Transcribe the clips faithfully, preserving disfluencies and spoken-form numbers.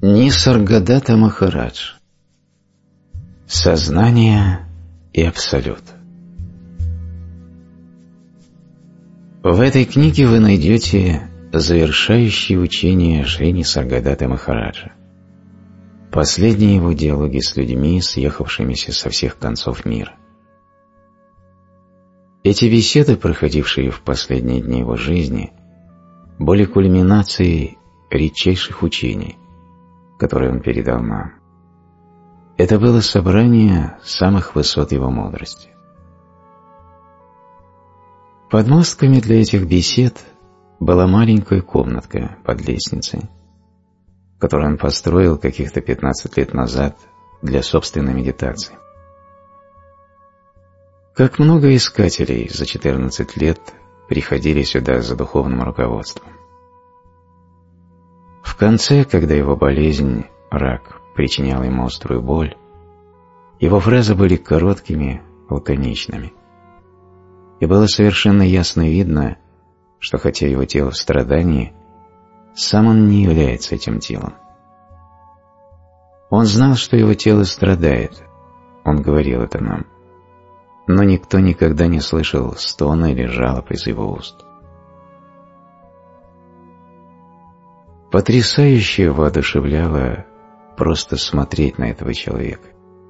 Нисаргадата Махарадж. Сознание и Абсолют. В этой книге вы найдете завершающее учение Шри Нисаргадаты Махараджа, последние его диалоги с людьми, съехавшимися со всех концов мира. Эти беседы, проходившие в последние дни его жизни, были кульминацией редчайших учений, которые он передал нам. Это было собрание самых высот его мудрости. Подмостками для этих бесед была маленькая комнатка под лестницей, которую он построил каких-то пятнадцать лет назад для собственной медитации. Как много искателей за четырнадцать лет приходили сюда за духовным руководством. В конце, когда его болезнь, рак, причиняла ему острую боль, его фразы были короткими, лаконичными. И было совершенно ясно видно, что хотя его тело в страдании, сам он не является этим телом. Он знал, что его тело страдает, он говорил это нам, но никто никогда не слышал стона или жалоб из его уст. Потрясающе воодушевляло просто смотреть на этого человека.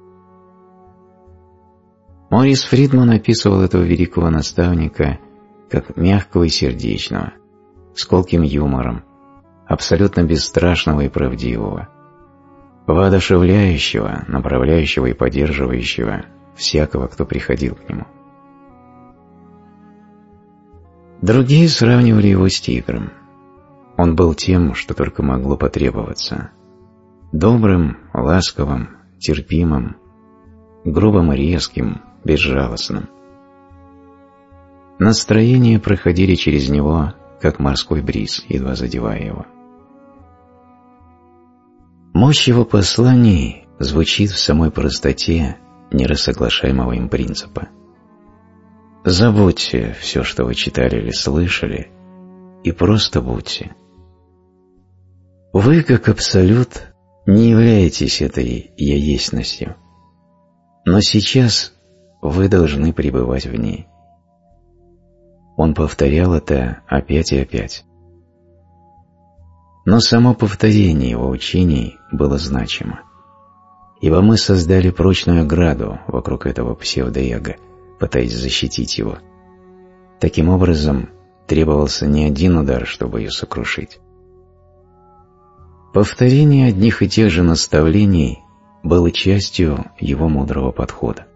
Морис Фридман описывал этого великого наставника как мягкого и сердечного, с колким юмором, абсолютно бесстрашного и правдивого, воодушевляющего, направляющего и поддерживающего всякого, кто приходил к нему. Другие сравнивали его с тигром. Он был тем, что только могло потребоваться: добрым, ласковым, терпимым, грубым и резким, безжалостным. Настроения проходили через него, как морской бриз, едва задевая его. Мощь его посланий звучит в самой простоте нерасоглашаемого им принципа. Забудьте все, что вы читали или слышали, и просто будьте. Вы, как Абсолют, не являетесь этой я-естностью, но сейчас вы должны пребывать в ней. Он повторял это опять и опять. Но само повторение его учений было значимо, ибо мы создали прочную ограду вокруг этого псевдоэго, пытаясь защитить его. Таким образом, требовался не один удар, чтобы ее сокрушить. Повторение одних и тех же наставлений было частью его мудрого подхода.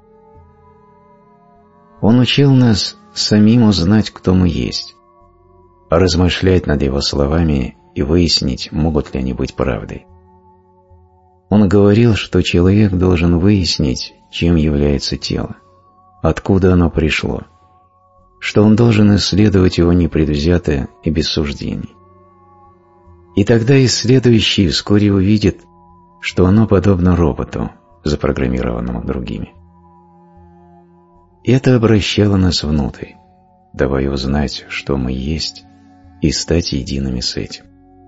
Он учил нас самим узнать, кто мы есть, размышлять над его словами и выяснить, могут ли они быть правдой. Он говорил, что человек должен выяснить, чем является тело, откуда оно пришло, что он должен исследовать его непредвзято и без суждений. И тогда исследующий вскоре увидит, что оно подобно роботу, запрограммированному другими. Это обращало нас внутрь, давая узнать, что мы есть, и стать едиными с этим.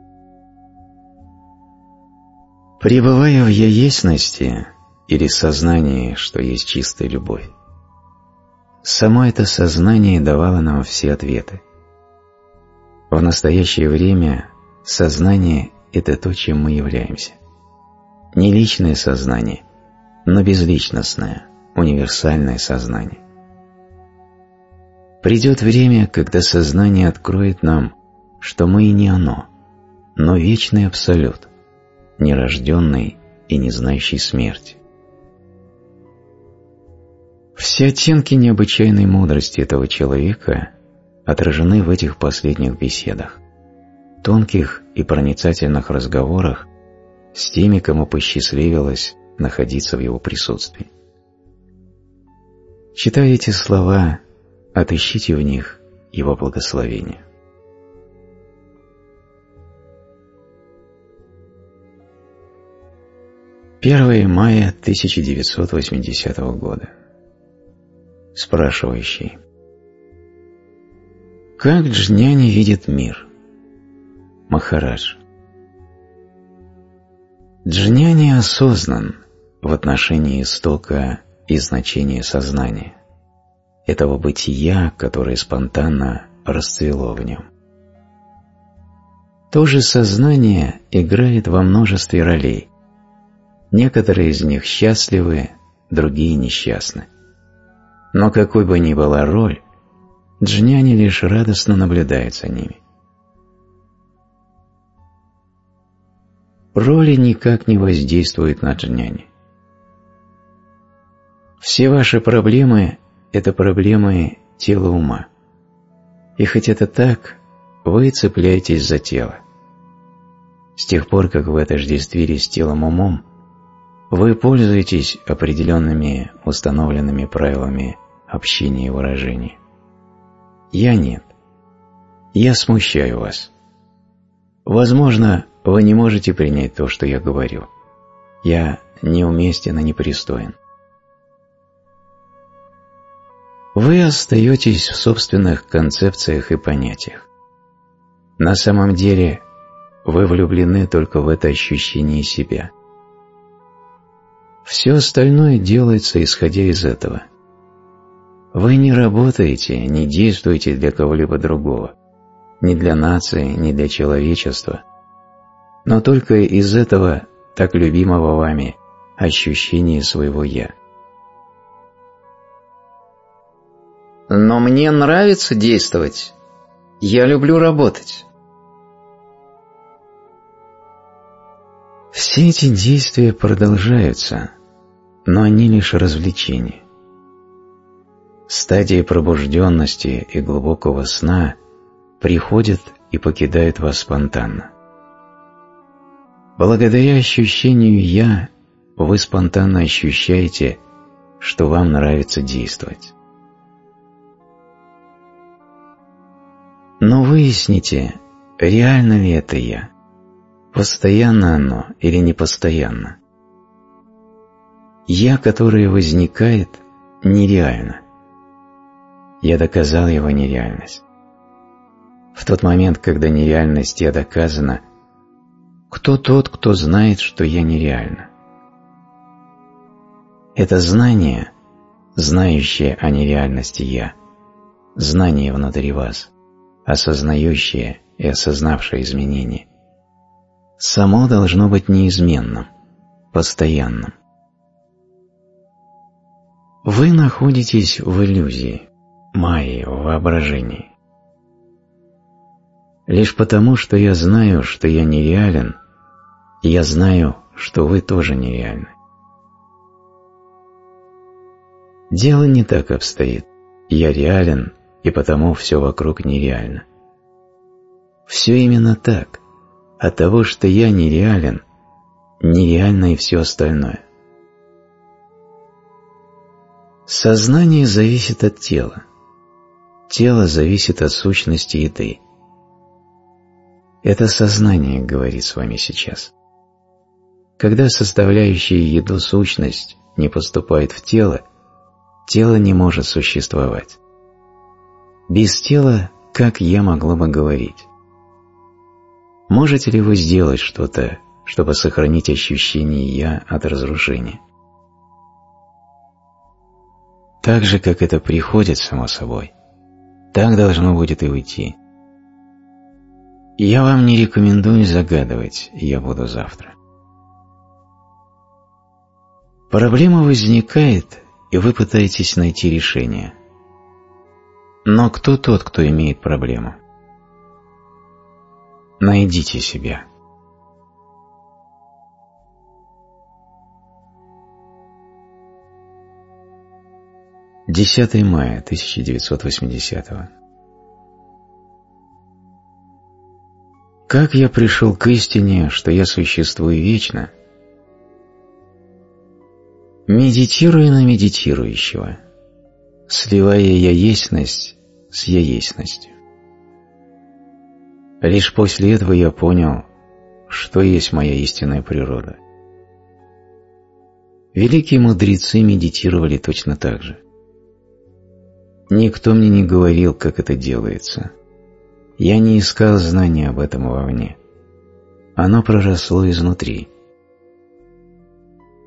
Пребывая в я-естности или сознании, что есть чистая любовь, само это сознание давало нам все ответы. В настоящее время сознание – это то, чем мы являемся. Не личное сознание, но безличностное, универсальное сознание. Придет время, когда сознание откроет нам, что мы и не оно, но вечный Абсолют, нерожденный и не знающий смерти. Все оттенки необычайной мудрости этого человека отражены в этих последних беседах, тонких и проницательных разговорах с теми, кому посчастливилось находиться в его присутствии. Читая эти слова, отыщите в них его благословение. первое мая тысяча девятьсот восьмидесятого года. Спрашивающий: как Джняни видит мир? Махарадж: Джняни осознан в отношении истока и значения сознания, этого бытия, которое спонтанно расцвело в нем. То же сознание играет во множестве ролей. Некоторые из них счастливы, другие несчастны. Но какой бы ни была роль, джняни лишь радостно наблюдает за ними. Роли никак не воздействуют на джняни. Все ваши проблемы – это проблемы тела ума. И хоть это так, вы цепляетесь за тело. С тех пор, как вы отождествились с телом умом, вы пользуетесь определенными установленными правилами общения и выражения. Я нет. Я смущаю вас. Возможно, вы не можете принять то, что я говорю. Я неуместен и непристоен. Вы остаетесь в собственных концепциях и понятиях. На самом деле, вы влюблены только в это ощущение себя. Все остальное делается, исходя из этого. Вы не работаете, не действуете для кого-либо другого, ни для нации, ни для человечества, но только из этого так любимого вами ощущения своего «я». Но мне нравится действовать. Я люблю работать. Все эти действия продолжаются, но они лишь развлечения. Стадии пробужденности и глубокого сна приходят и покидают вас спонтанно. Благодаря ощущению «я» вы спонтанно ощущаете, что вам нравится действовать. Но выясните, реально ли это «я», постоянно оно или непостоянно. «Я», которое возникает, нереально. Я доказал его нереальность. В тот момент, когда нереальность «я» доказана, кто тот, кто знает, что «я» нереально? Это знание, знающее о нереальности «я», знание внутри вас, осознающее и осознавшее изменения, само должно быть неизменным, постоянным. Вы находитесь в иллюзии, майе, в воображении. Лишь потому, что я знаю, что я нереален, я знаю, что вы тоже нереальны. Дело не так обстоит. Я реален, и потому все вокруг нереально. Все именно так. От того, что я нереален, нереально и все остальное. Сознание зависит от тела. Тело зависит от сущности еды. Это сознание говорит с вами сейчас. Когда составляющая еду сущность не поступает в тело, тело не может существовать. Без тела как я могло бы говорить? Можете ли вы сделать что-то, чтобы сохранить ощущение «я» от разрушения? Так же, как это приходит само собой, так должно будет и уйти. Я вам не рекомендую загадывать «я буду завтра». Проблема возникает, и вы пытаетесь найти решение. Но кто тот, кто имеет проблему? Найдите себя. десятое мая тысяча девятьсот восьмидесятого. Как я пришел к истине, что я существую вечно? Медитируя на медитирующего, сливая я-еснность с я-еснностью. Лишь после этого я понял, что есть моя истинная природа. Великие мудрецы медитировали точно так же. Никто мне не говорил, как это делается. Я не искал знания об этом вовне. Оно проросло изнутри.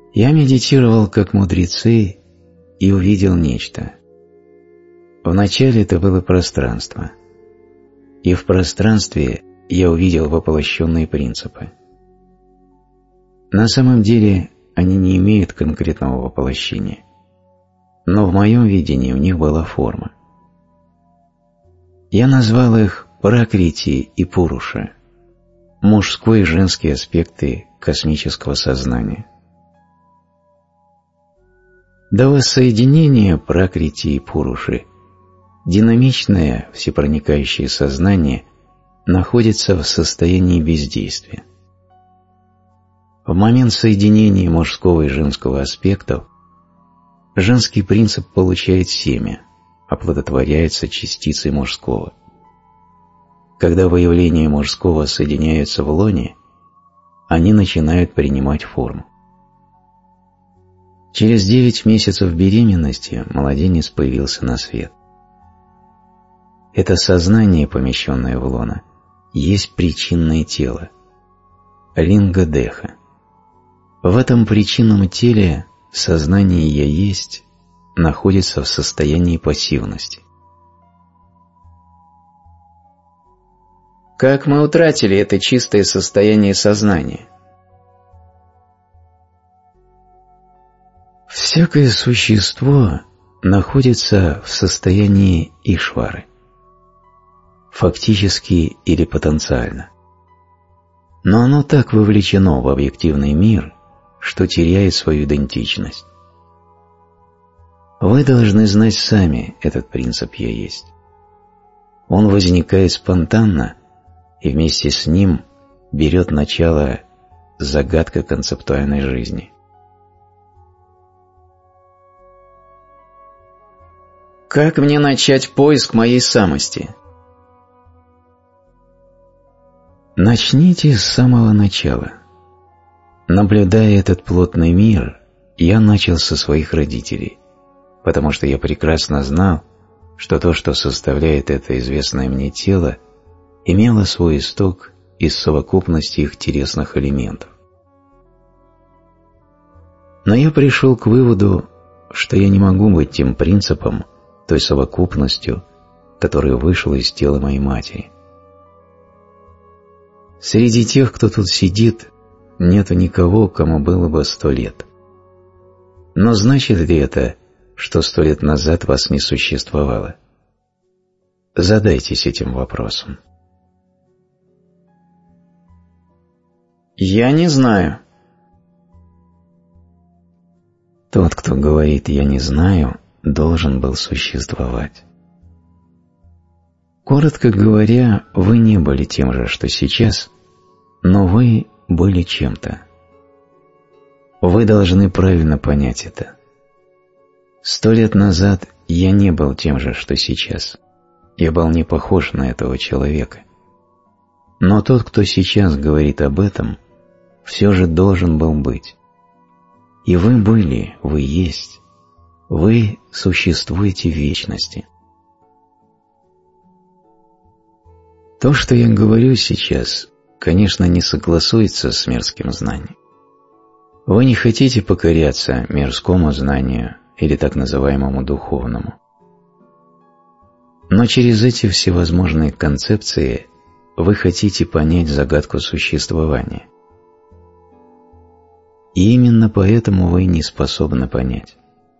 Я медитировал как мудрецы и увидел нечто. Вначале это было пространство, и в пространстве я увидел воплощенные принципы. На самом деле они не имеют конкретного воплощения, но в моем видении у них была форма. Я назвал их Пракрити и Пуруша, мужской и женский аспекты космического сознания. До воссоединения Пракрити и Пуруши динамичное, всепроникающее сознание находится в состоянии бездействия. В момент соединения мужского и женского аспектов женский принцип получает семя, оплодотворяется частицей мужского. Когда выявления мужского соединяются в лоне, они начинают принимать форму. Через девять месяцев беременности младенец появился на свет. Это сознание, помещенное в лоно, есть причинное тело, линга-деха. В этом причинном теле сознание «я есть» находится в состоянии пассивности. Как мы утратили это чистое состояние сознания? Всякое существо находится в состоянии Ишвары, фактически или потенциально. Но оно так вовлечено в объективный мир, что теряет свою идентичность. Вы должны знать сами этот принцип «я есть». Он возникает спонтанно, и вместе с ним берет начало загадка концептуальной жизни. Как мне начать поиск моей самости? Начните с самого начала. Наблюдая этот плотный мир, я начал со своих родителей, потому что я прекрасно знал, что то, что составляет это известное мне тело, имело свой исток из совокупности их телесных элементов. Но я пришел к выводу, что я не могу быть тем принципом, той совокупностью, которая вышла из тела моей матери. Среди тех, кто тут сидит, нету никого, кому было бы сто лет. Но значит ли это, что сто лет назад вас не существовало? Задайтесь этим вопросом. Я не знаю. Тот, кто говорит «я не знаю», должен был существовать. Коротко говоря, вы не были тем же, что сейчас, но вы были чем-то. Вы должны правильно понять это. Сто лет назад я не был тем же, что сейчас. Я был не похож на этого человека. Но тот, кто сейчас говорит об этом, все же должен был быть. И вы были, вы есть. Вы существуете в вечности. То, что я говорю сейчас, конечно, не согласуется с мирским знанием. Вы не хотите покоряться мирскому знанию или так называемому духовному. Но через эти всевозможные концепции вы хотите понять загадку существования. И именно поэтому вы не способны понять.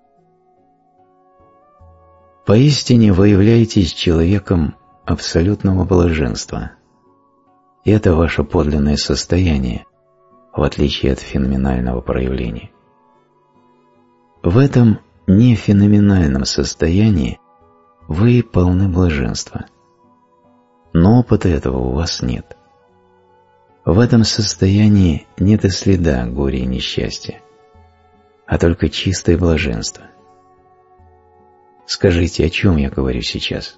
Поистине вы являетесь человеком абсолютного блаженства. И это ваше подлинное состояние, в отличие от феноменального проявления. В этом нефеноменальном состоянии вы полны блаженства. Но опыта этого у вас нет. В этом состоянии нет и следа горя и несчастья, а только чистое блаженство. Скажите, о чем я говорю сейчас?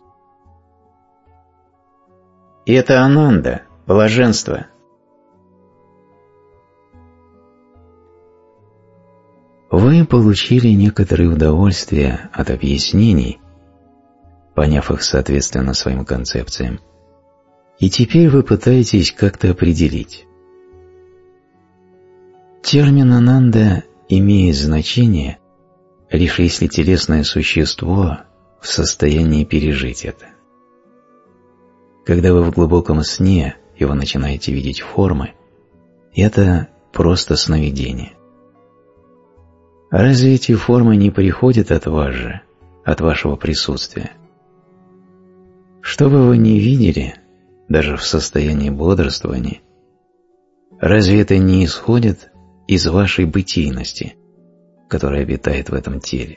Это ананда, блаженство. Вы получили некоторое удовольствие от объяснений, поняв их соответственно своим концепциям, и теперь вы пытаетесь как-то определить. Термин «ананда» имеет значение, лишь если телесное существо в состоянии пережить это. Когда вы в глубоком сне и вы начинаете видеть формы, это просто сновидение. Разве эти формы не приходят от вас же, от вашего присутствия? Что бы вы ни видели, даже в состоянии бодрствования, разве это не исходит из вашей бытийности, которая обитает в этом теле?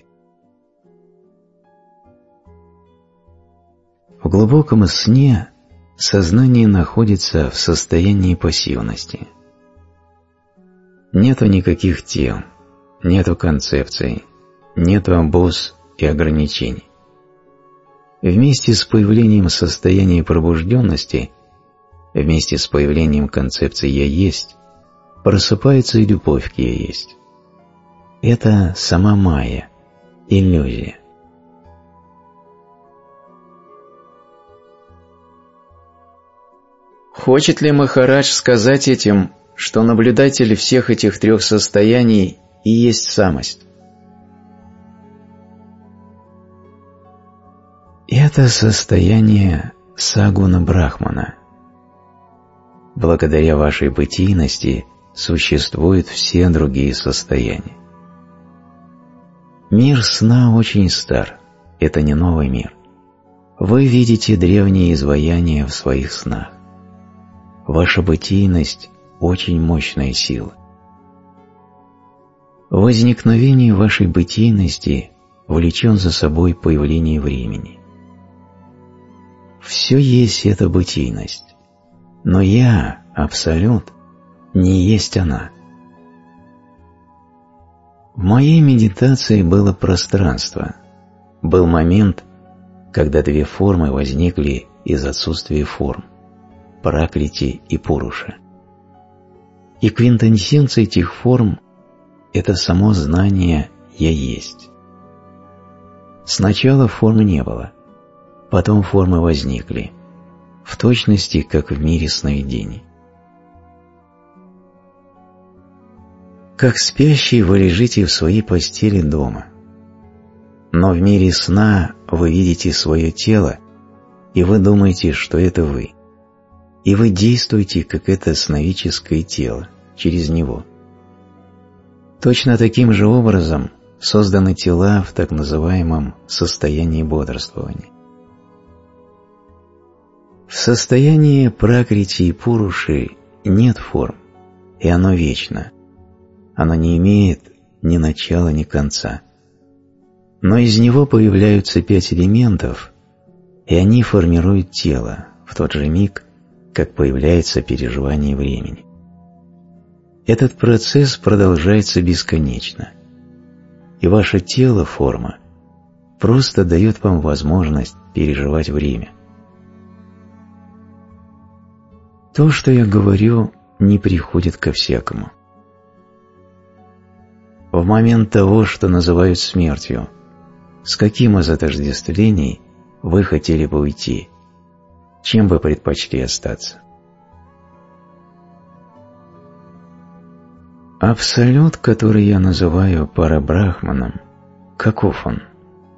В глубоком сне сознание находится в состоянии пассивности. Нету никаких тел, нету концепций, нету обоз и ограничений. Вместе с появлением состояния пробужденности, вместе с появлением концепции «я есть», просыпается и любовь к «я есть». Это сама майя, иллюзия. Хочет ли Махарадж сказать этим, что наблюдатель всех этих трех состояний и есть самость? Это состояние сагуна Брахмана. Благодаря вашей бытийности существуют все другие состояния. Мир сна очень стар, это не новый мир. Вы видите древние изваяния в своих снах. Ваша бытийность – очень мощная сила. Возникновение вашей бытийности влечет за собой появление времени. Все есть эта бытийность, но я, Абсолют, не есть она. В моей медитации было пространство, был момент, когда две формы возникли из отсутствия форм – Пракрити и Пуруша. И квинтэссенция этих форм – это само знание «я есть». Сначала форм не было, потом формы возникли, в точности, как в мире сновидений. Как спящий вы лежите в своей постели дома, но в мире сна вы видите свое тело, и вы думаете, что это вы, и вы действуете, как это сновидческое тело, через него. Точно таким же образом созданы тела в так называемом состоянии бодрствования. В состоянии Пракрити и Пуруши нет форм, и оно вечно. Оно не имеет ни начала, ни конца. Но из него появляются пять элементов, и они формируют тело в тот же миг, как появляется переживание времени. Этот процесс продолжается бесконечно, и ваше тело, форма, просто дает вам возможность переживать время. То, что я говорю, не приходит ко всякому. В момент того, что называют смертью, с каким из отождествлений вы хотели бы уйти? Чем вы предпочли остаться? Абсолют, который я называю парабрахманом, каков он?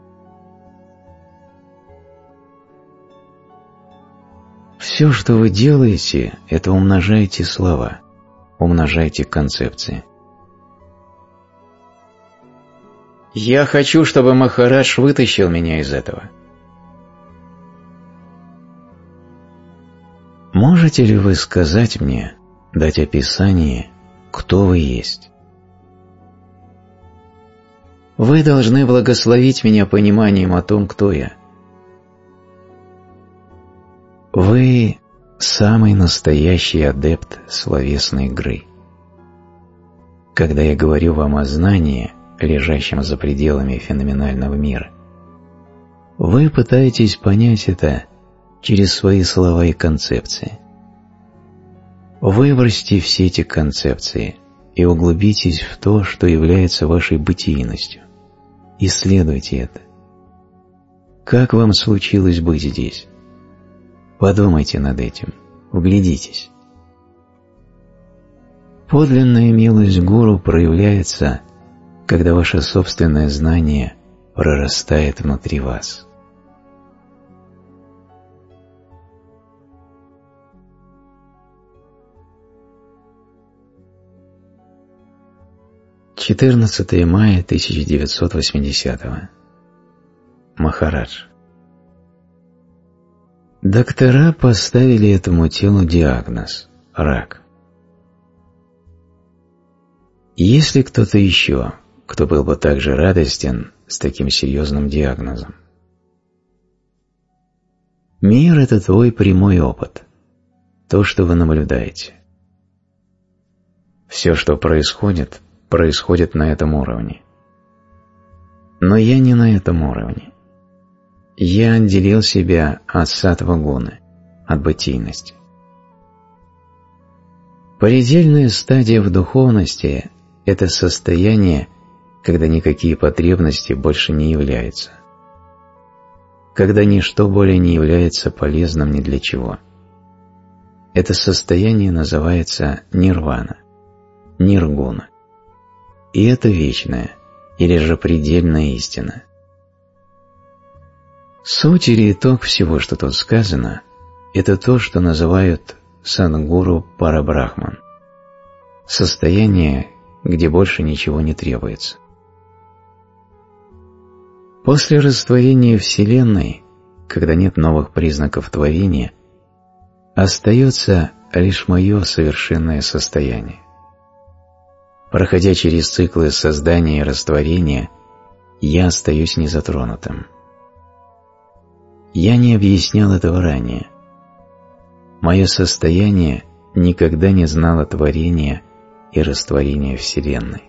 Все, что вы делаете, это умножаете слова, умножаете концепции. Я хочу, чтобы Махарадж вытащил меня из этого. Можете ли вы сказать мне, дать описание, кто вы есть? Вы должны благословить меня пониманием о том, кто я. Вы самый настоящий адепт словесной игры. Когда я говорю вам о знании, лежащем за пределами феноменального мира, вы пытаетесь понять это через свои слова и концепции. Выбросьте все эти концепции и углубитесь в то, что является вашей бытийностью. Исследуйте это. Как вам случилось быть здесь? Подумайте над этим, вглядитесь. Подлинная милость гуру проявляется, когда ваше собственное знание прорастает внутри вас. четырнадцатое мая тысяча девятьсот восьмидесятого. Махарадж. Доктора поставили этому телу диагноз – рак. Есть ли кто-то еще, кто был бы так же радостен с таким серьезным диагнозом? Мир – это твой прямой опыт, то, что вы наблюдаете. Все, что происходит, происходит на этом уровне. Но я не на этом уровне. Я отделил себя от саттва-гуны, от бытийности. Предельная стадия в духовности – это состояние, когда никакие потребности больше не являются, когда ничто более не является полезным ни для чего. Это состояние называется нирвана, ниргуна. И это вечная, или же предельная истина. Суть или итог всего, что тут сказано, это то, что называют садгуру парабрахман, состояние, где больше ничего не требуется. После растворения Вселенной, когда нет новых признаков творения, остается лишь мое совершенное состояние. Проходя через циклы создания и растворения, я остаюсь незатронутым. Я не объяснял этого ранее. Мое состояние никогда не знало творения и растворения Вселенной.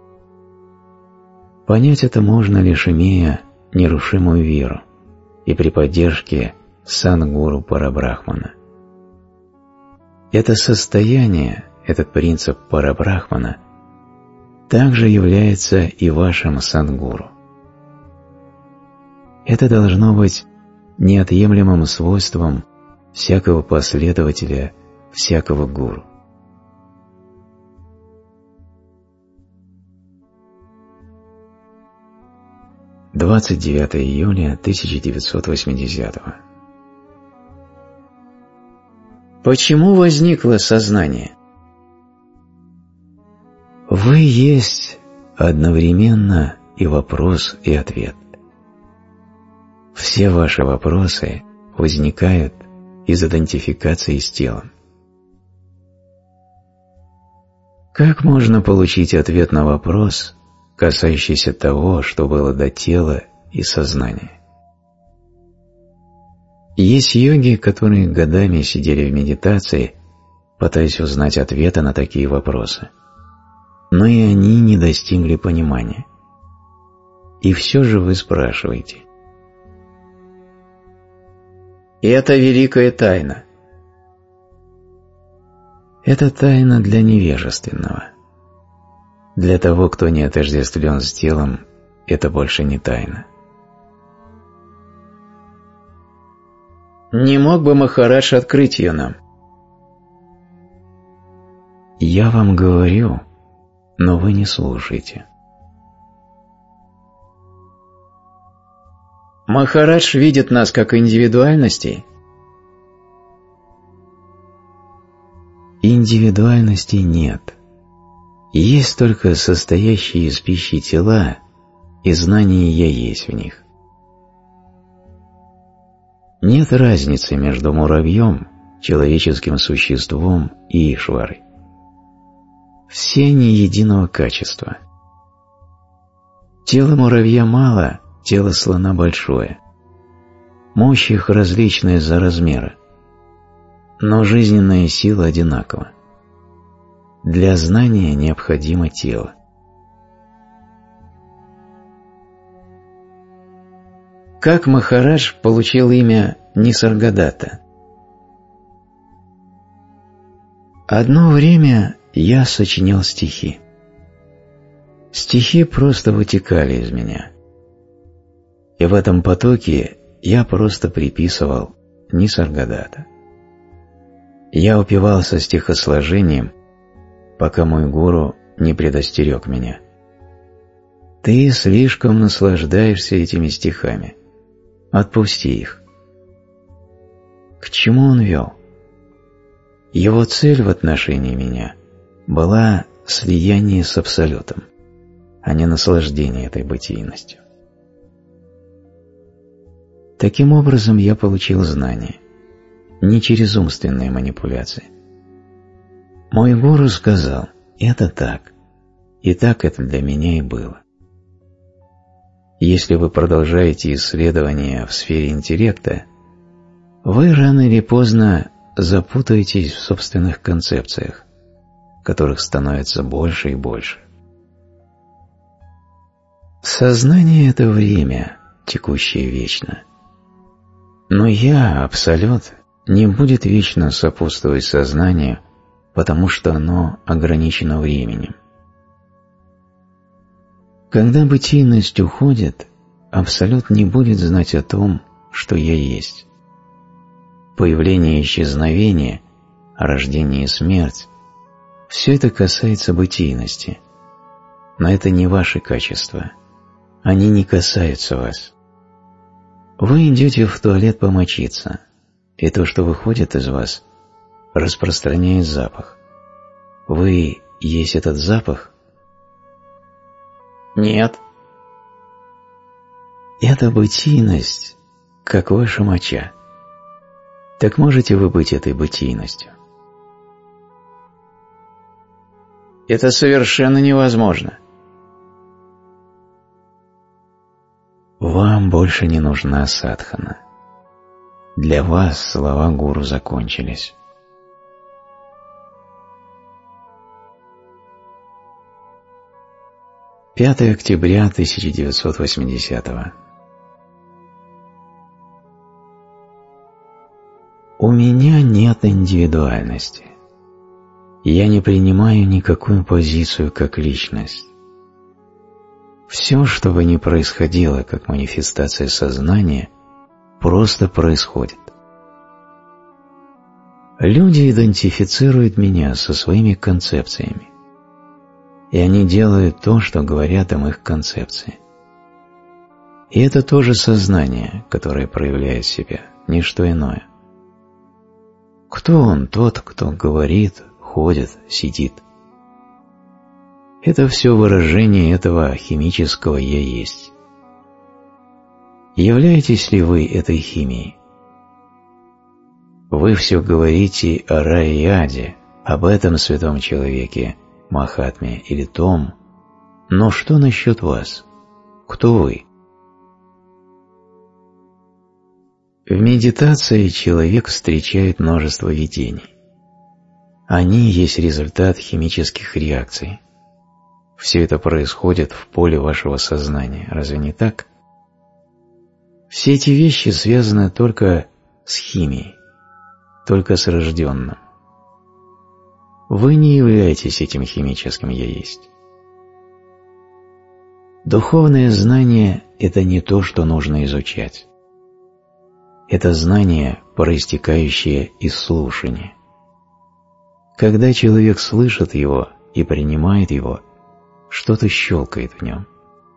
Понять это можно лишь имея нерушимую веру и при поддержке садгуру парабрахмана. Это состояние, этот принцип парабрахмана, также является и вашим садгуру. Это должно быть неотъемлемым свойством всякого последователя, всякого гуру. двадцать девятое июля тысяча девятьсот восьмидесятого. Почему возникло сознание? Вы есть одновременно и вопрос, и ответ. Все ваши вопросы возникают из идентификации с телом. Как можно получить ответ на вопрос, касающийся того, что было до тела и сознания? Есть йоги, которые годами сидели в медитации, пытаясь узнать ответы на такие вопросы. Но и они не достигли понимания. И все же вы спрашиваете. И это великая тайна. Это тайна для невежественного. Для того, кто не отождествлен с телом, это больше не тайна. Не мог бы Махарадж открыть ее нам? Я вам говорю, но вы не слушаете. Махарадж видит нас как индивидуальностей? Индивидуальностей нет. Есть только состоящие из пищи тела, и знание «я есть» в них. Нет разницы между муравьем, человеческим существом и Ишварой. Все они единого качества. Тело муравья мало, тело слона большое. Мощь их различна из-за размера, но жизненная сила одинакова. Для знания необходимо тело. Как Махарадж получил имя Нисаргадата? Одно время я сочинял стихи. Стихи просто вытекали из меня. И в этом потоке я просто приписывал Нисаргадата. Я упивался стихосложением, пока мой гуру не предостерег меня. Ты слишком наслаждаешься этими стихами. Отпусти их. К чему он вел? Его цель в отношении меня была слияние с Абсолютом, а не наслаждение этой бытийностью. Таким образом, я получил знание, не через умственные манипуляции. Мой гуру сказал: это так, и так это для меня и было. Если вы продолжаете исследования в сфере интеллекта, вы рано или поздно запутаетесь в собственных концепциях, которых становится больше и больше. Сознание – это время, текущее вечно. Но я, Абсолют, не будет вечно сопутствовать сознанию, потому что оно ограничено временем. Когда бытийность уходит, Абсолют не будет знать о том, что я есть. Появление и исчезновение, рождение и смерть – все это касается бытийности, но это не ваши качества, они не касаются вас. Вы идете в туалет помочиться, и то, что выходит из вас, распространяет запах. Вы есть этот запах? Нет. Это бытийность, как ваша моча. Так можете вы быть этой бытийностью? Это совершенно невозможно. Вам больше не нужна садхана. Для вас слова гуру закончились. пятое октября тысяча девятьсот восьмидесятого. У меня нет индивидуальности. Я не принимаю никакую позицию как личность. Все, что бы ни происходило как манифестация сознания, просто происходит. Люди идентифицируют меня со своими концепциями, и они делают то, что говорят им их концепции. И это тоже сознание, которое проявляет себя, не что иное. Кто он, тот, кто говорит, ходит, сидит? Это все выражение этого химического «я есть». Являетесь ли вы этой химией? Вы все говорите о рае и аде, об этом святом человеке, Махатме или том, но что насчет вас? Кто вы? В медитации человек встречает множество видений. Они есть результат химических реакций. Все это происходит в поле вашего сознания, разве не так? Все эти вещи связаны только с химией, только с рожденным. Вы не являетесь этим химическим «я есть». Духовное знание – это не то, что нужно изучать. Это знание, проистекающее из слушания. Когда человек слышит его и принимает его, что-то щелкает в нем.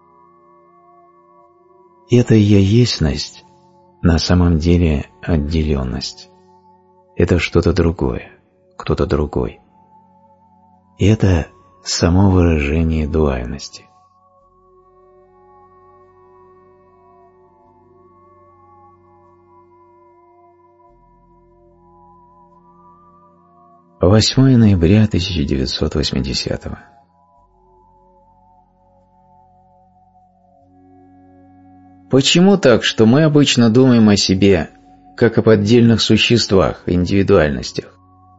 Эта «я-естьность» на самом деле отделенность. Это что-то другое, кто-то другой. Это само выражение дуальности. восьмое ноября тысяча девятьсот восьмидесятого. Почему так, что мы обычно думаем о себе как об отдельных существах, индивидуальностях?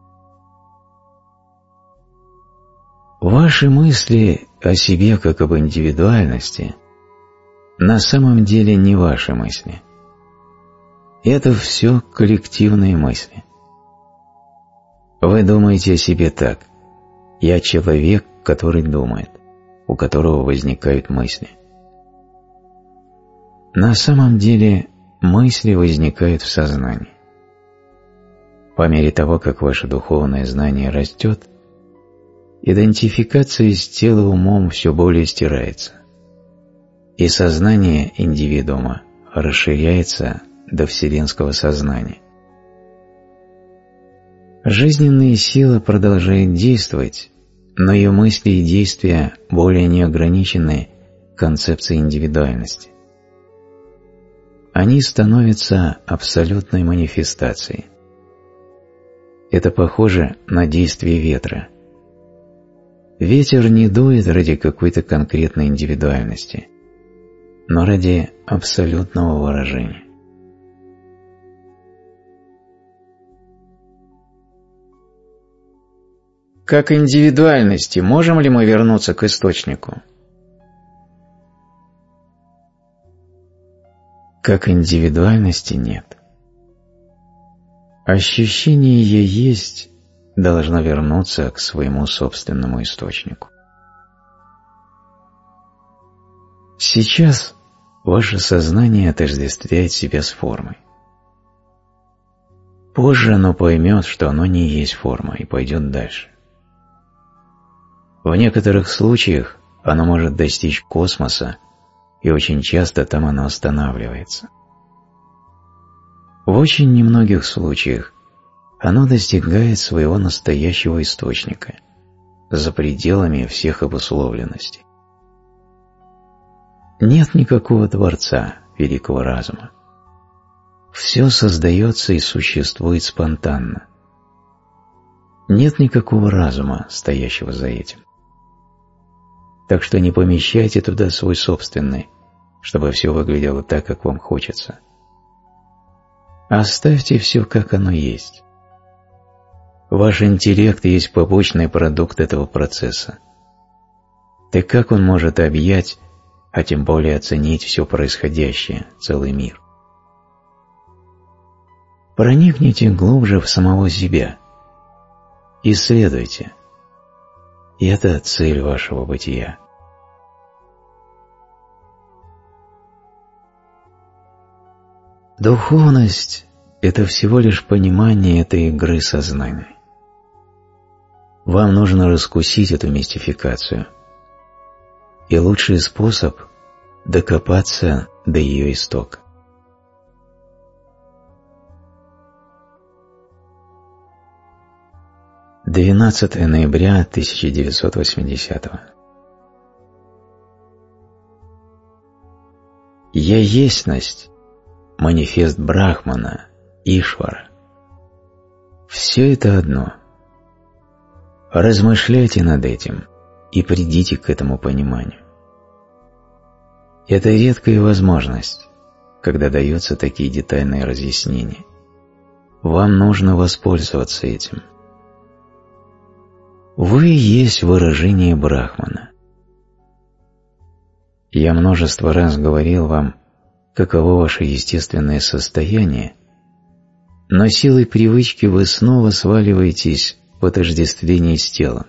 Ваши мысли о себе как об индивидуальности на самом деле не ваши мысли. Это все коллективные мысли. Вы думаете о себе так: я человек, который думает, у которого возникают мысли. На самом деле мысли возникают в сознании. По мере того, как ваше духовное знание растет, идентификация с телом умом все более стирается, и сознание индивидуума расширяется до вселенского сознания. Жизненная сила продолжает действовать, но ее мысли и действия более не ограничены концепцией индивидуальности. Они становятся абсолютной манифестацией. Это похоже на действие ветра. Ветер не дует ради какой-то конкретной индивидуальности, но ради абсолютного выражения. Как индивидуальности можем ли мы вернуться к источнику? Как индивидуальности нет. Ощущение «я есть» должно вернуться к своему собственному источнику. Сейчас ваше сознание отождествляет себя с формой. Позже оно поймет, что оно не есть форма, и пойдет дальше. В некоторых случаях оно может достичь космоса, и очень часто там оно останавливается. В очень немногих случаях оно достигает своего настоящего источника, за пределами всех обусловленностей. Нет никакого Творца, великого разума. Все создается и существует спонтанно. Нет никакого разума, стоящего за этим. Так что не помещайте туда свой собственный, чтобы все выглядело так, как вам хочется. Оставьте все, как оно есть. Ваш интеллект есть побочный продукт этого процесса. Так как он может объять, а тем более оценить все происходящее, целый мир? Проникните глубже в самого себя. Исследуйте. И это цель вашего бытия. Духовность – это всего лишь понимание этой игры сознания. Вам нужно раскусить эту мистификацию. И лучший способ – докопаться до ее истока. двенадцатое ноября тысяча девятьсот восьмидесятого. Я есность, манифест Брахмана, Ишвара. Все это одно. Размышляйте над этим и придите к этому пониманию. Это редкая возможность, когда даются такие детальные разъяснения. Вам нужно воспользоваться этим. Вы есть выражение Брахмана. Я множество раз говорил вам, каково ваше естественное состояние, но силой привычки вы снова сваливаетесь в отождествление с телом.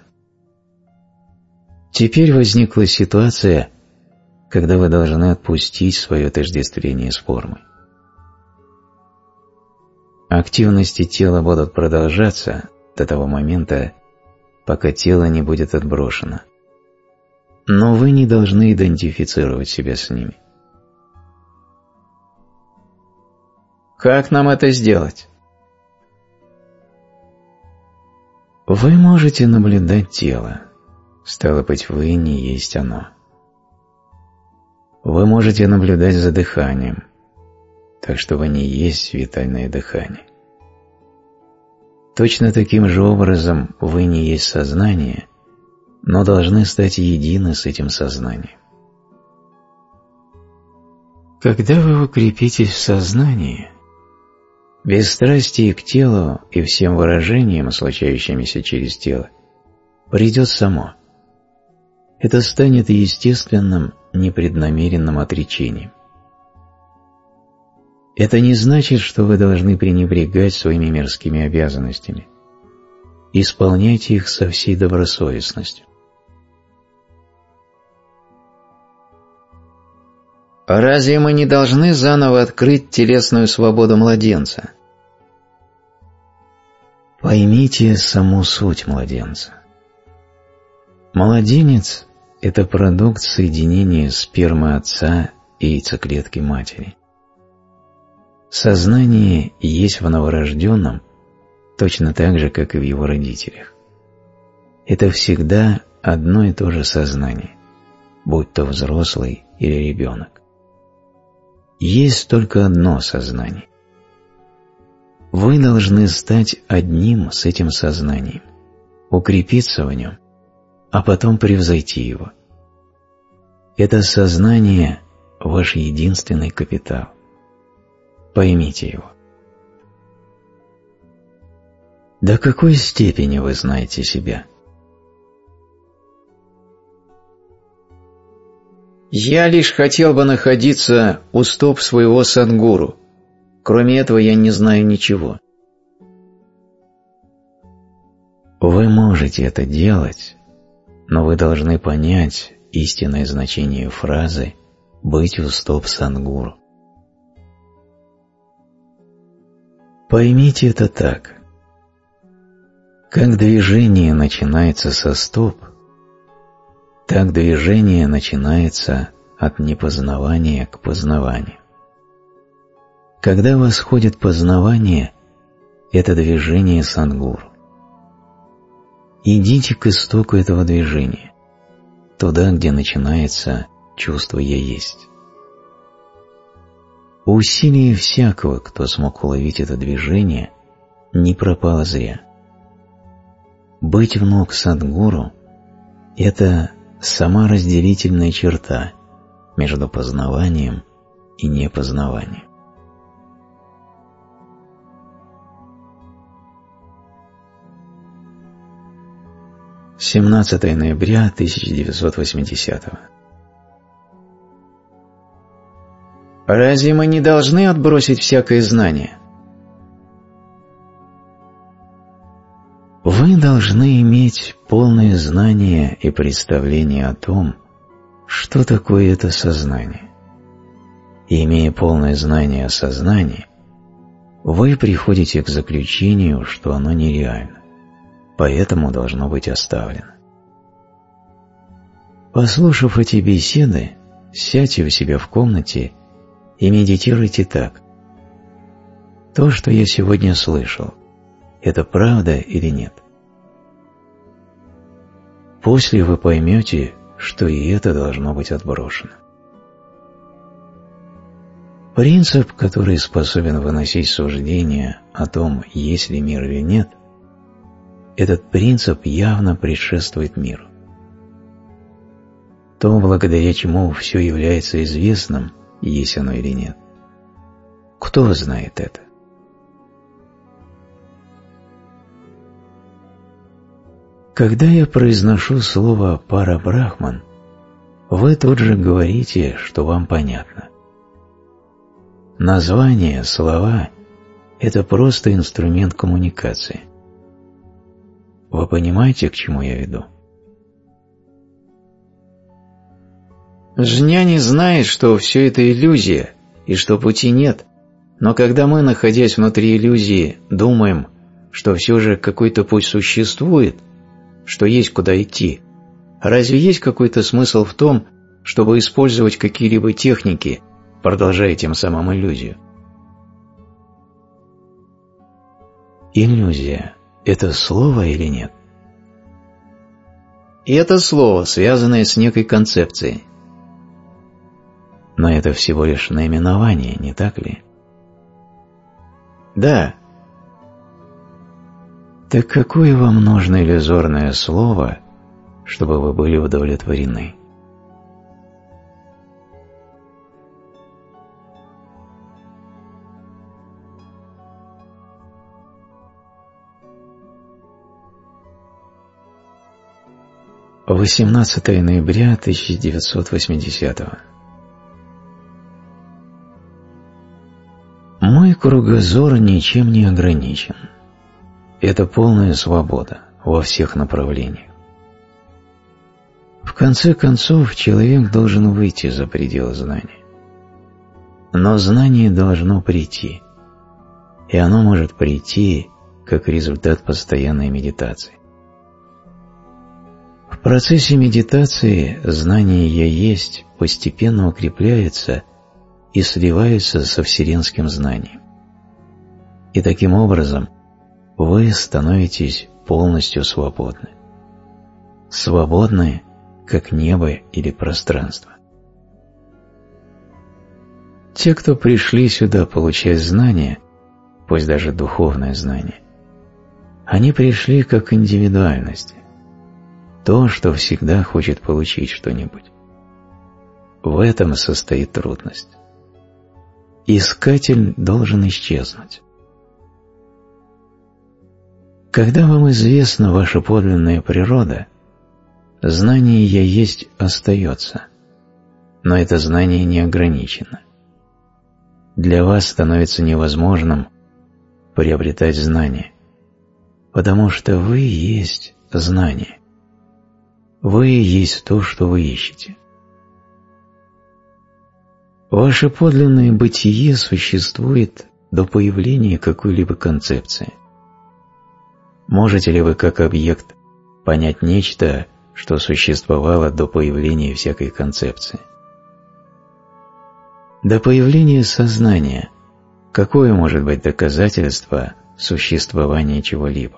Теперь возникла ситуация, когда вы должны отпустить свое отождествление с формой. Активности тела будут продолжаться до того момента, пока тело не будет отброшено. Но вы не должны идентифицировать себя с ними. Как нам это сделать? Вы можете наблюдать тело, стало быть, вы не есть оно. Вы можете наблюдать за дыханием, так что вы не есть витальное дыхание. Точно таким же образом вы не есть сознание, но должны стать едины с этим сознанием. Когда вы укрепитесь в сознании, бесстрастие к телу и всем выражениям, случающимися через тело, придет само. Это станет естественным, непреднамеренным отречением. Это не значит, что вы должны пренебрегать своими мирскими обязанностями. Исполняйте их со всей добросовестностью. Разве мы не должны заново открыть телесную свободу младенца? Поймите саму суть младенца. Младенец – это продукт соединения спермы отца и яйцеклетки матери. Сознание есть в новорожденном точно так же, как и в его родителях. Это всегда одно и то же сознание, будь то взрослый или ребенок. Есть только одно сознание. Вы должны стать одним с этим сознанием, укрепиться в нем, а потом превзойти его. Это сознание – ваш единственный капитал. Поймите его. До какой степени вы знаете себя? Я лишь хотел бы находиться у стоп своего садгуру. Кроме этого я не знаю ничего. Вы можете это делать, но вы должны понять истинное значение фразы «быть у стоп садгуру». Поймите это так. Как движение начинается со стоп, так движение начинается от непознавания к познаванию. Когда восходит познавание, это движение садгуру. Идите к истоку этого движения, туда, где начинается чувство «я есть». Усилие всякого, кто смог уловить это движение, не пропало зря. Быть в ног садгуру – это сама разделительная черта между познаванием и непознаванием. семнадцатое ноября тысяча девятьсот восьмидесятого. Разве мы не должны отбросить всякое знание? Вы должны иметь полное знание и представление о том, что такое это сознание. И имея полное знание о сознании, вы приходите к заключению, что оно нереально, поэтому должно быть оставлено. Послушав эти беседы, сядьте у себя в комнате и медитируйте так. То, что я сегодня слышал, это правда или нет? После вы поймете, что и это должно быть отброшено. Принцип, который способен выносить суждения о том, есть ли мир или нет, этот принцип явно предшествует миру. То, благодаря чему все является известным, есть оно или нет. Кто знает это? Когда я произношу слово «пара-брахман», вы тут же говорите, что вам понятно. Название, слова – это просто инструмент коммуникации. Вы понимаете, к чему я веду? Жняни знает, что все это иллюзия и что пути нет, но когда мы, находясь внутри иллюзии, думаем, что все же какой-то путь существует, что есть куда идти, разве есть какой-то смысл в том, чтобы использовать какие-либо техники, продолжая тем самым иллюзию? Иллюзия – это слово или нет? И это слово, связанное с некой концепцией. Но это всего лишь наименование, не так ли? Да. Так какое вам нужно иллюзорное слово, чтобы вы были удовлетворены? восемнадцатое ноября тысяча девятьсот восьмидесятого. Мой кругозор ничем не ограничен. Это полная свобода во всех направлениях. В конце концов, человек должен выйти за пределы знания. Но знание должно прийти, и оно может прийти как результат постоянной медитации. В процессе медитации знание «Я есть» постепенно укрепляется и сливается со вселенским знанием. И таким образом вы становитесь полностью свободны. Свободны, как небо или пространство. Те, кто пришли сюда получать знания, пусть даже духовное знание, они пришли как индивидуальности, то, что всегда хочет получить что-нибудь. В этом состоит трудность. Искатель должен исчезнуть. Когда вам известна ваша подлинная природа, знание «Я есть» остается, но это знание не ограничено. Для вас становится невозможным приобретать знание, потому что вы есть знание. Вы есть то, что вы ищете. Ваше подлинное бытие существует до появления какой-либо концепции. Можете ли вы как объект понять нечто, что существовало до появления всякой концепции? До появления сознания какое может быть доказательство существования чего-либо?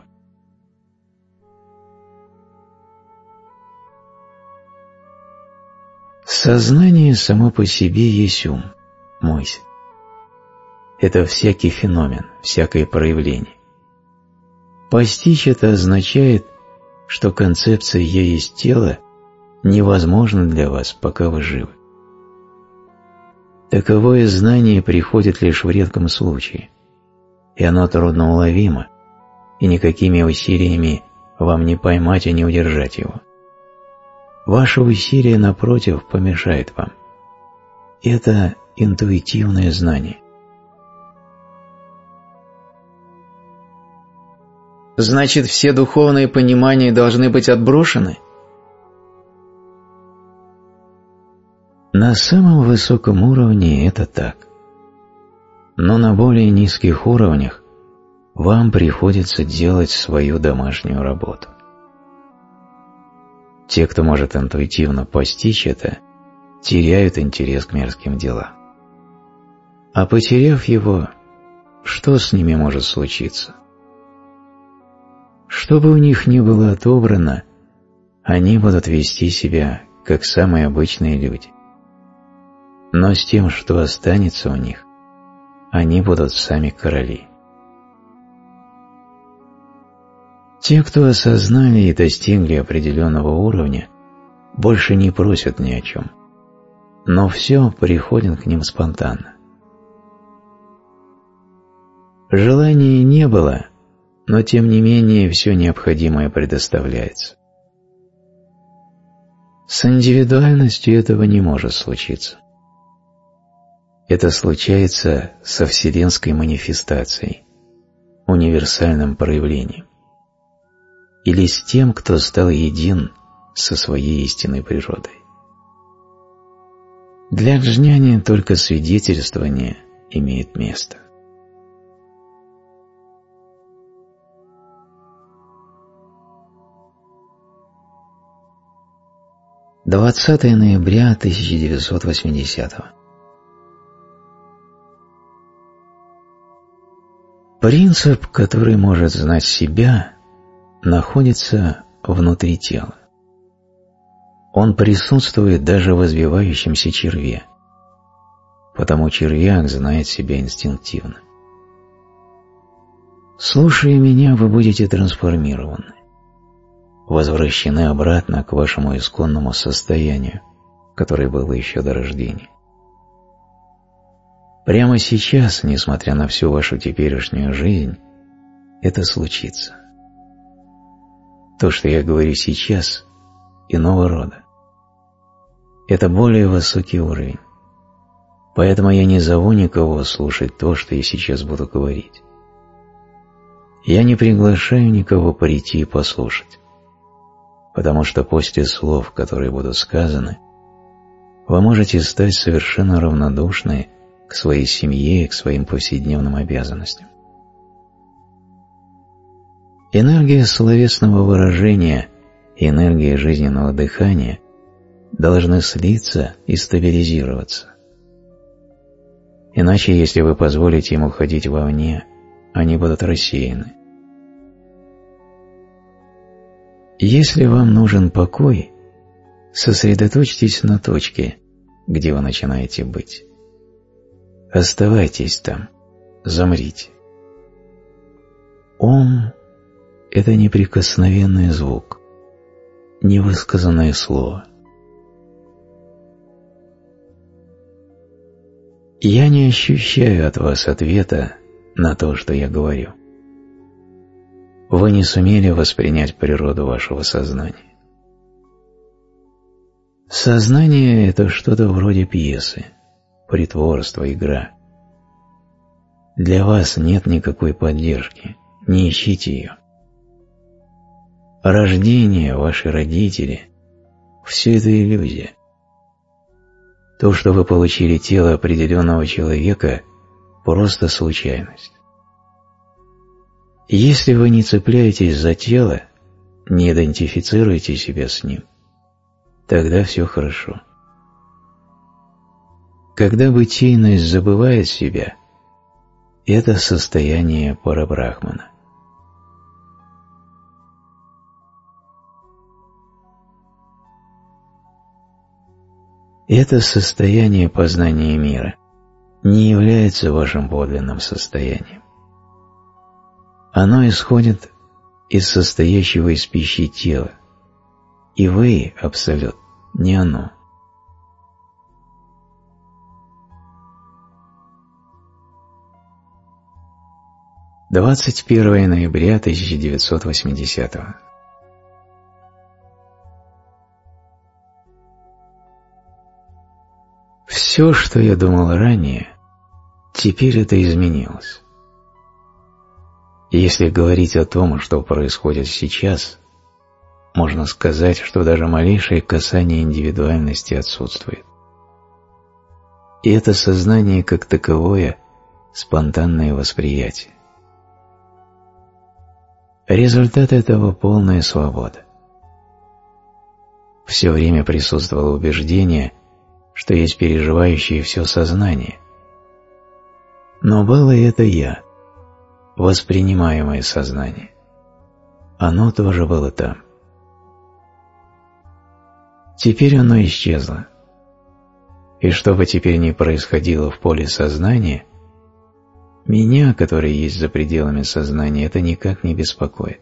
Сознание само по себе есть ум, мысль. Это всякий феномен, всякое проявление. Постичь это означает, что концепция «я есть тело» невозможна для вас, пока вы живы. Таковое знание приходит лишь в редком случае, и оно трудноуловимо, и никакими усилиями вам не поймать и не удержать его. Ваше усилие, напротив, помешает вам. Это интуитивное знание. Значит, все духовные понимания должны быть отброшены? На самом высоком уровне это так. Но на более низких уровнях вам приходится делать свою домашнюю работу. Те, кто может интуитивно постичь это, теряют интерес к мирским делам. А потеряв его, что с ними может случиться? Что бы у них ни было отобрано, они будут вести себя, как самые обычные люди. Но с тем, что останется у них, они будут сами короли. Те, кто осознали и достигли определенного уровня, больше не просят ни о чем, но все приходит к ним спонтанно. Желания не было, но тем не менее все необходимое предоставляется. С индивидуальностью этого не может случиться. Это случается со вселенской манифестацией, универсальным проявлением, или с тем, кто стал един со своей истинной природой. Для джняни только свидетельствование имеет место. двадцатое ноября тысяча девятьсот восьмидесятого. Принцип, который может знать себя, находится внутри тела. Он присутствует даже в извивающемся черве, потому червяк знает себя инстинктивно. Слушая меня, вы будете трансформированы, возвращены обратно к вашему исконному состоянию, которое было еще до рождения. Прямо сейчас, несмотря на всю вашу теперешнюю жизнь, это случится. То, что я говорю сейчас, иного рода. Это более высокий уровень. Поэтому я не зову никого слушать то, что я сейчас буду говорить. Я не приглашаю никого прийти и послушать, потому что после слов, которые будут сказаны, вы можете стать совершенно равнодушны к своей семье и к своим повседневным обязанностям. Энергия словесного выражения и энергия жизненного дыхания должны слиться и стабилизироваться. Иначе, если вы позволите им уходить вовне, они будут рассеяны. Если вам нужен покой, сосредоточьтесь на точке, где вы начинаете быть. Оставайтесь там, замрите. Ом – это неприкосновенный звук, невысказанное слово. Я не ощущаю от вас ответа на то, что я говорю. Вы не сумели воспринять природу вашего сознания. Сознание – это что-то вроде пьесы, притворство, игра. Для вас нет никакой поддержки, не ищите ее. Рождение, ваши родители – все это иллюзия. То, что вы получили тело определенного человека – просто случайность. Если вы не цепляетесь за тело, не идентифицируете себя с ним, тогда все хорошо. Когда бытийность забывает себя, это состояние парабрахмана. Это состояние познания мира не является вашим подлинным состоянием. Оно исходит из состоящего из пищи тела, и вы, Абсолют, не оно. двадцать первое ноября тысяча девятьсот восьмидесятого. Все, что я думал ранее, теперь это изменилось. Если говорить о том, что происходит сейчас, можно сказать, что даже малейшее касание индивидуальности отсутствует. И это сознание как таковое – спонтанное восприятие. Результат этого – полная свобода. Все время присутствовало убеждение, что есть переживающее все сознание. Но было это я, воспринимаемое сознание. Оно тоже было там. Теперь оно исчезло. И что бы теперь ни происходило в поле сознания, меня, который есть за пределами сознания, это никак не беспокоит.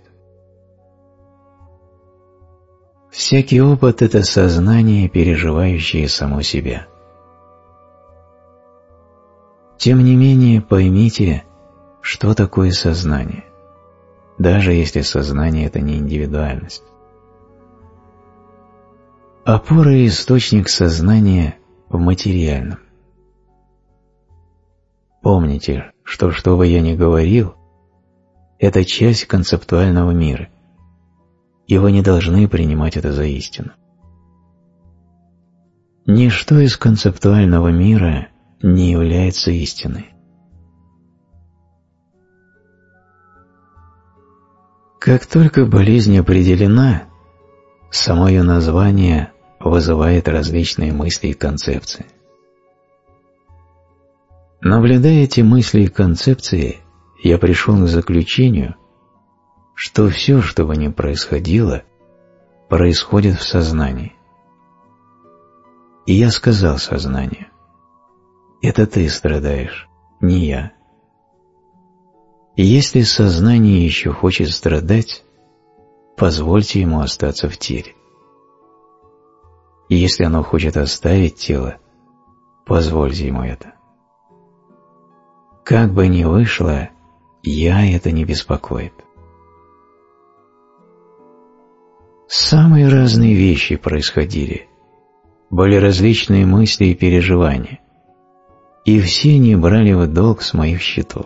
Всякий опыт – это сознание, переживающее само себя. Тем не менее, поймите, что такое сознание, даже если сознание – это не индивидуальность. Опора и источник сознания в материальном. Помните, что что бы я ни говорил, это часть концептуального мира, и вы не должны принимать это за истину. Ничто из концептуального мира не является истиной. Как только болезнь определена, само ее название вызывает различные мысли и концепции. Наблюдая эти мысли и концепции, я пришел к заключению, что все, что бы ни происходило, происходит в сознании. И я сказал сознанию: это ты страдаешь, не я. И если сознание еще хочет страдать, позвольте ему остаться в теле. И если оно хочет оставить тело, позвольте ему это. Как бы ни вышло, я это не беспокоит. Самые разные вещи происходили, были различные мысли и переживания, и все они брали в долг с моих счетов.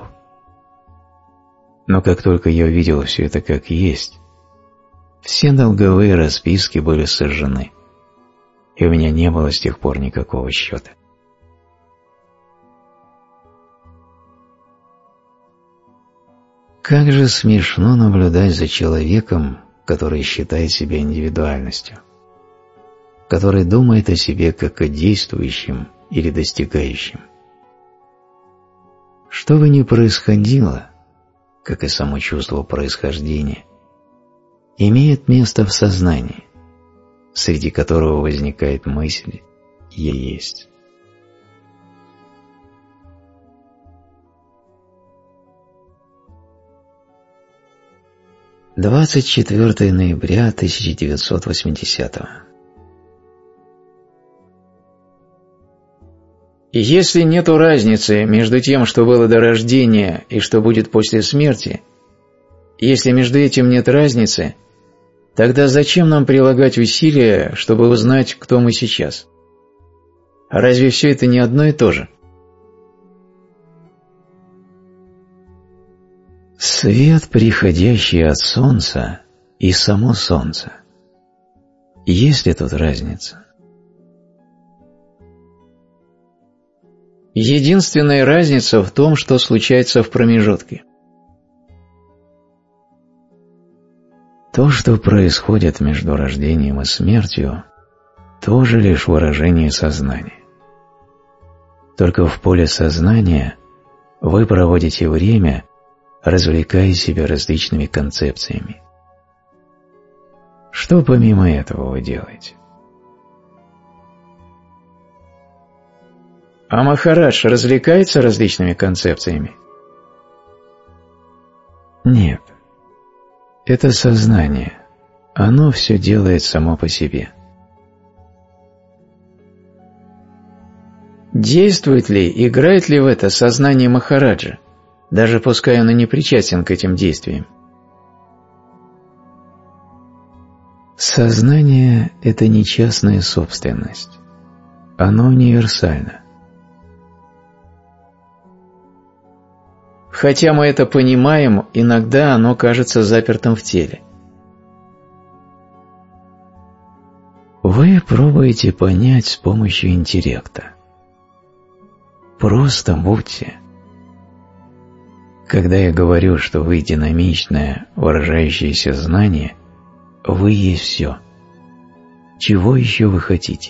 Но как только я увидел все это как есть, все долговые расписки были сожжены, и у меня не было с тех пор никакого счета. Как же смешно наблюдать за человеком, который считает себя индивидуальностью, который думает о себе как о действующем или достигающем. Что бы ни происходило, как и само чувство происхождения, имеет место в сознании, среди которого возникает мысль «Я есть». двадцать четвёртого ноября тысяча девятьсот восьмидесятого. Если нету разницы между тем, что было до рождения, и что будет после смерти, если между этим нет разницы, тогда зачем нам прилагать усилия, чтобы узнать, кто мы сейчас? Разве все это не одно и то же? Свет, приходящий от солнца, и само солнце. Есть ли тут разница? Единственная разница в том, что случается в промежутке. То, что происходит между рождением и смертью, тоже лишь выражение сознания. Только в поле сознания вы проводите время, развлекая себя различными концепциями. Что помимо этого вы делаете? А Махарадж развлекается различными концепциями? Нет. Это сознание. Оно все делает само по себе. Действует ли, играет ли в это сознание Махараджа, даже пускай он и не причастен к этим действиям? Сознание – это не частная собственность. Оно универсально. Хотя мы это понимаем, иногда оно кажется запертым в теле. Вы пробуете понять с помощью интеллекта. Просто будьте. Когда я говорю, что вы динамичное, выражающееся знание, вы есть все. Чего еще вы хотите?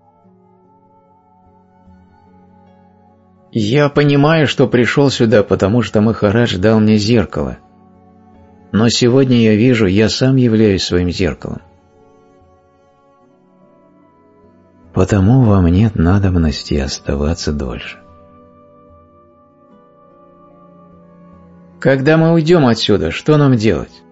Я понимаю, что пришел сюда, потому что Махарадж дал мне зеркало. Но сегодня я вижу, я сам являюсь своим зеркалом. Потому вам нет надобности оставаться дольше. Когда мы уйдем отсюда, что нам делать?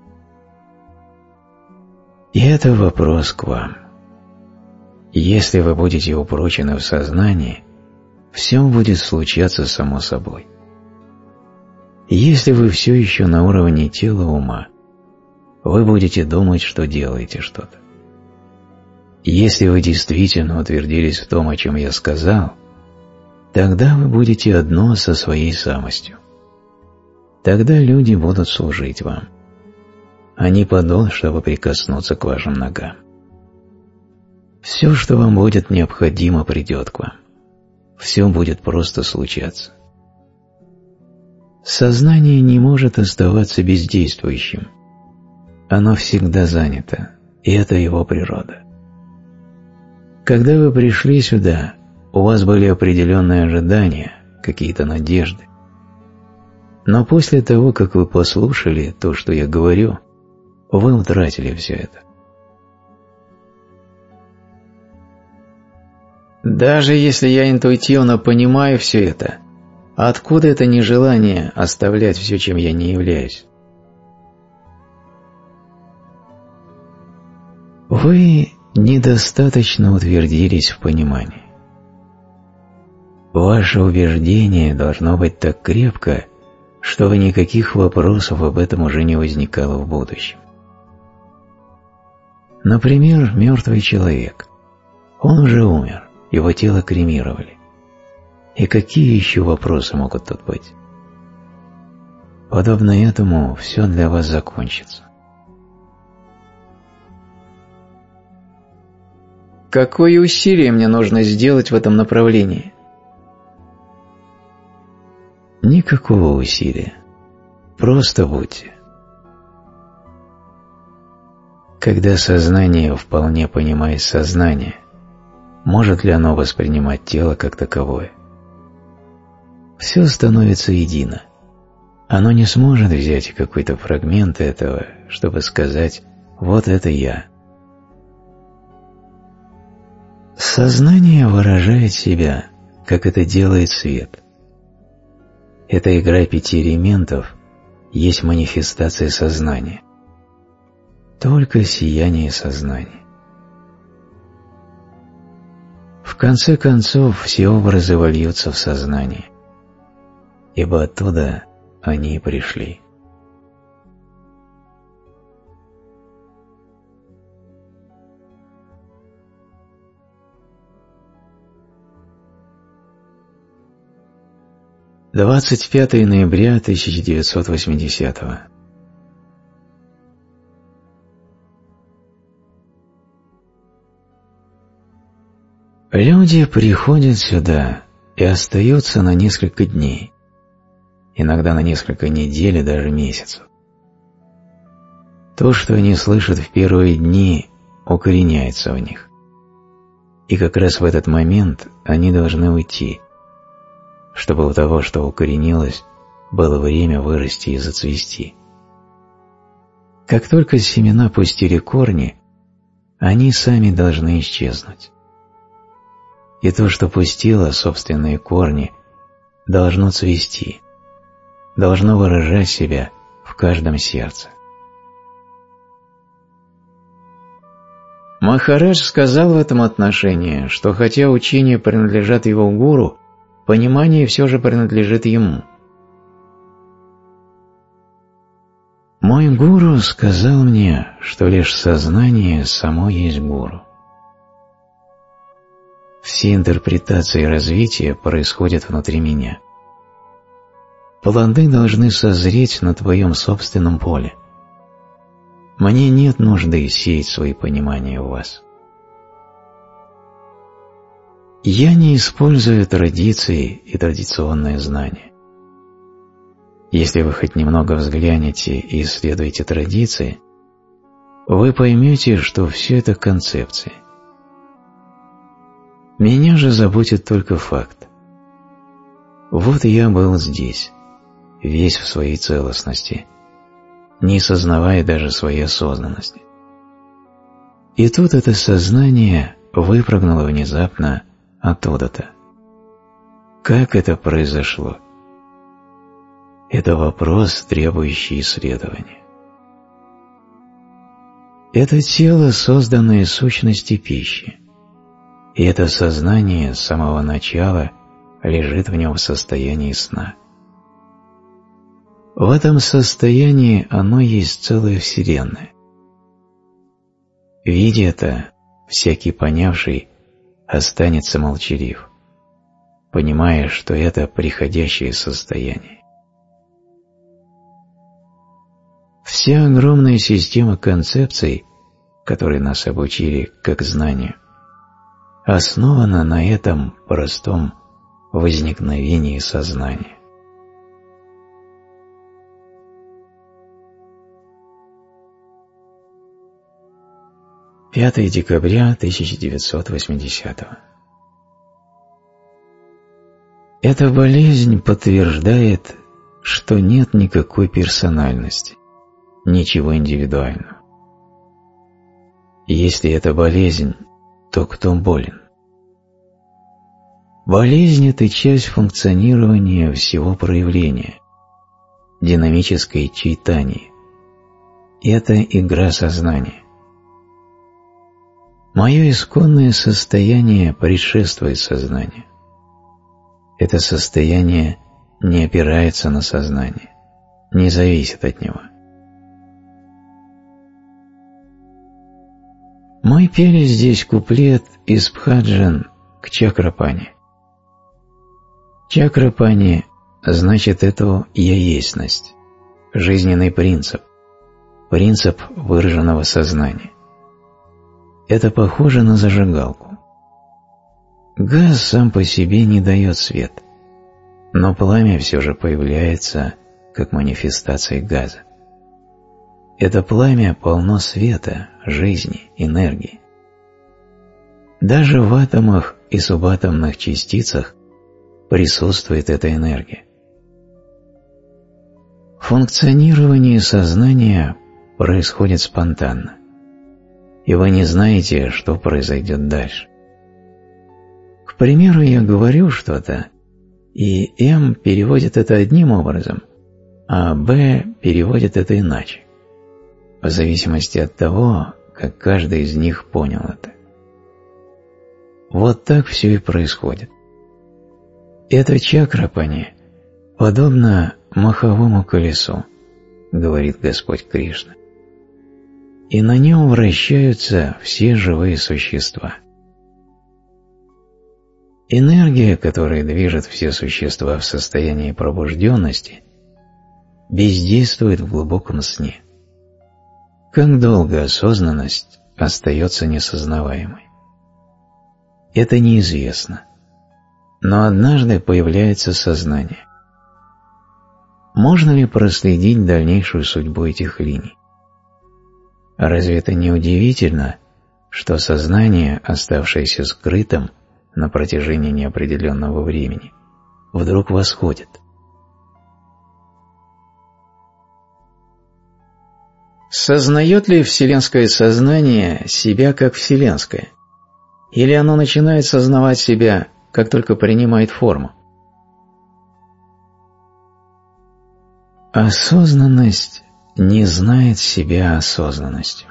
И это вопрос к вам. Если вы будете упрочены в сознании, все будет случаться само собой. Если вы все еще на уровне тела ума, вы будете думать, что делаете что-то. Если вы действительно утвердились в том, о чем я сказал, тогда вы будете одно со своей самостью. Тогда люди будут служить вам. Они падут, чтобы прикоснуться к вашим ногам. Все, что вам будет необходимо, придет к вам. Все будет просто случаться. Сознание не может оставаться бездействующим. Оно всегда занято, и это его природа. Когда вы пришли сюда, у вас были определенные ожидания, какие-то надежды. Но после того, как вы послушали то, что я говорю, вы утратили все это. Даже если я интуитивно понимаю все это, откуда это нежелание оставлять все, чем я не являюсь? Вы недостаточно утвердились в понимании. Ваше убеждение должно быть так крепко, чтобы никаких вопросов об этом уже не возникало в будущем. Например, мертвый человек. Он уже умер, его тело кремировали. И какие еще вопросы могут тут быть? Подобно этому все для вас закончится. Какое усилие мне нужно сделать в этом направлении? Никакого усилия. Просто будьте. Когда сознание вполне понимает сознание, может ли оно воспринимать тело как таковое? Все становится едино. Оно не сможет взять какой-то фрагмент этого, чтобы сказать «вот это я». Сознание выражает себя, как это делает свет. Эта игра пяти элементов есть манифестация сознания. Только сияние сознания. В конце концов, все образы вольются в сознание, ибо оттуда они и пришли. двадцать пятое ноября тысяча девятьсот восьмидесятого. Люди приходят сюда и остаются на несколько дней, иногда на несколько недель и даже месяцев. То, что они слышат в первые дни, укореняется в них. И как раз в этот момент они должны уйти, чтобы у того, что укоренилось, было время вырасти и зацвести. Как только семена пустили корни, они сами должны исчезнуть. И то, что пустило собственные корни, должно цвести, должно выражать себя в каждом сердце. Махарадж сказал в этом отношении, что хотя учения принадлежат его гуру, понимание все же принадлежит ему. Мой гуру сказал мне, что лишь сознание само есть гуру. Все интерпретации развития происходят внутри меня. Плоды должны созреть на твоем собственном поле. Мне нет нужды сеять свои понимания в вас. Я не использую традиции и традиционные знания. Если вы хоть немного взглянете и исследуете традиции, вы поймете, что все это концепции. Меня же заботит только факт. Вот я был здесь, весь в своей целостности, не сознавая даже своей осознанности. И тут это сознание выпрыгнуло внезапно оттуда-то. Как это произошло? Это вопрос, требующий исследования. Это тело, созданное из сущности пищи. И это сознание с самого начала лежит в нем в состоянии сна. В этом состоянии оно есть целая вселенная. Видя это, всякий понявший останется молчалив, понимая, что это приходящее состояние. Вся огромная система концепций, которые нас обучили как знанию, основана на этом простом возникновении сознания. пятое декабря тысяча девятьсот восьмидесятого. Эта болезнь подтверждает, что нет никакой персональности, ничего индивидуального. Если это болезнь, то кто болен? Болезнь – это часть функционирования всего проявления, динамической чайтаньи. Это игра сознания. Мое исконное состояние предшествует сознанию. Это состояние не опирается на сознание, не зависит от него. Мы пели здесь куплет из Бхаджан к Чакрапани. Чакрапани значит эту я-ественность, жизненный принцип, принцип выраженного сознания. Это похоже на зажигалку. Газ сам по себе не дает свет, но пламя все же появляется как манифестация газа. Это пламя полно света, жизни, энергии. Даже в атомах и субатомных частицах присутствует эта энергия. Функционирование сознания происходит спонтанно, и вы не знаете, что произойдет дальше. К примеру, я говорю что-то, и М переводит это одним образом, а Б переводит это иначе, в зависимости от того, как каждый из них понял это. Вот так все и происходит. Это чакрапани подобно маховому колесу, говорит Господь Кришна, и на нем вращаются все живые существа. Энергия, которая движет все существа в состоянии пробужденности, бездействует в глубоком сне. Как долго осознанность остается несознаваемой? Это неизвестно, но однажды появляется сознание. Можно ли проследить дальнейшую судьбу этих линий? Разве это не удивительно, что сознание, оставшееся скрытым на протяжении неопределенного времени, вдруг восходит? Сознает ли вселенское сознание себя как вселенское? Или оно начинает сознавать себя, как только принимает форму? Осознанность не знает себя осознанностью.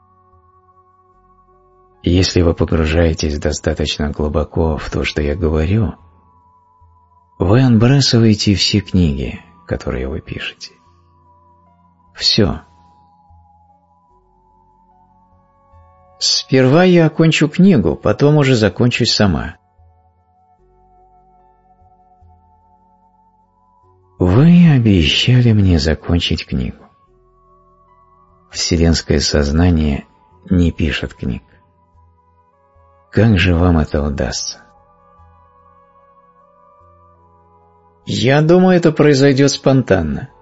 Если вы погружаетесь достаточно глубоко в то, что я говорю, вы отбрасываете все книги, которые вы пишете. Все. Сперва я окончу книгу, потом уже закончусь сама. Вы обещали мне закончить книгу. Вселенское сознание не пишет книг. Как же вам это удастся? Я думаю, это произойдет спонтанно.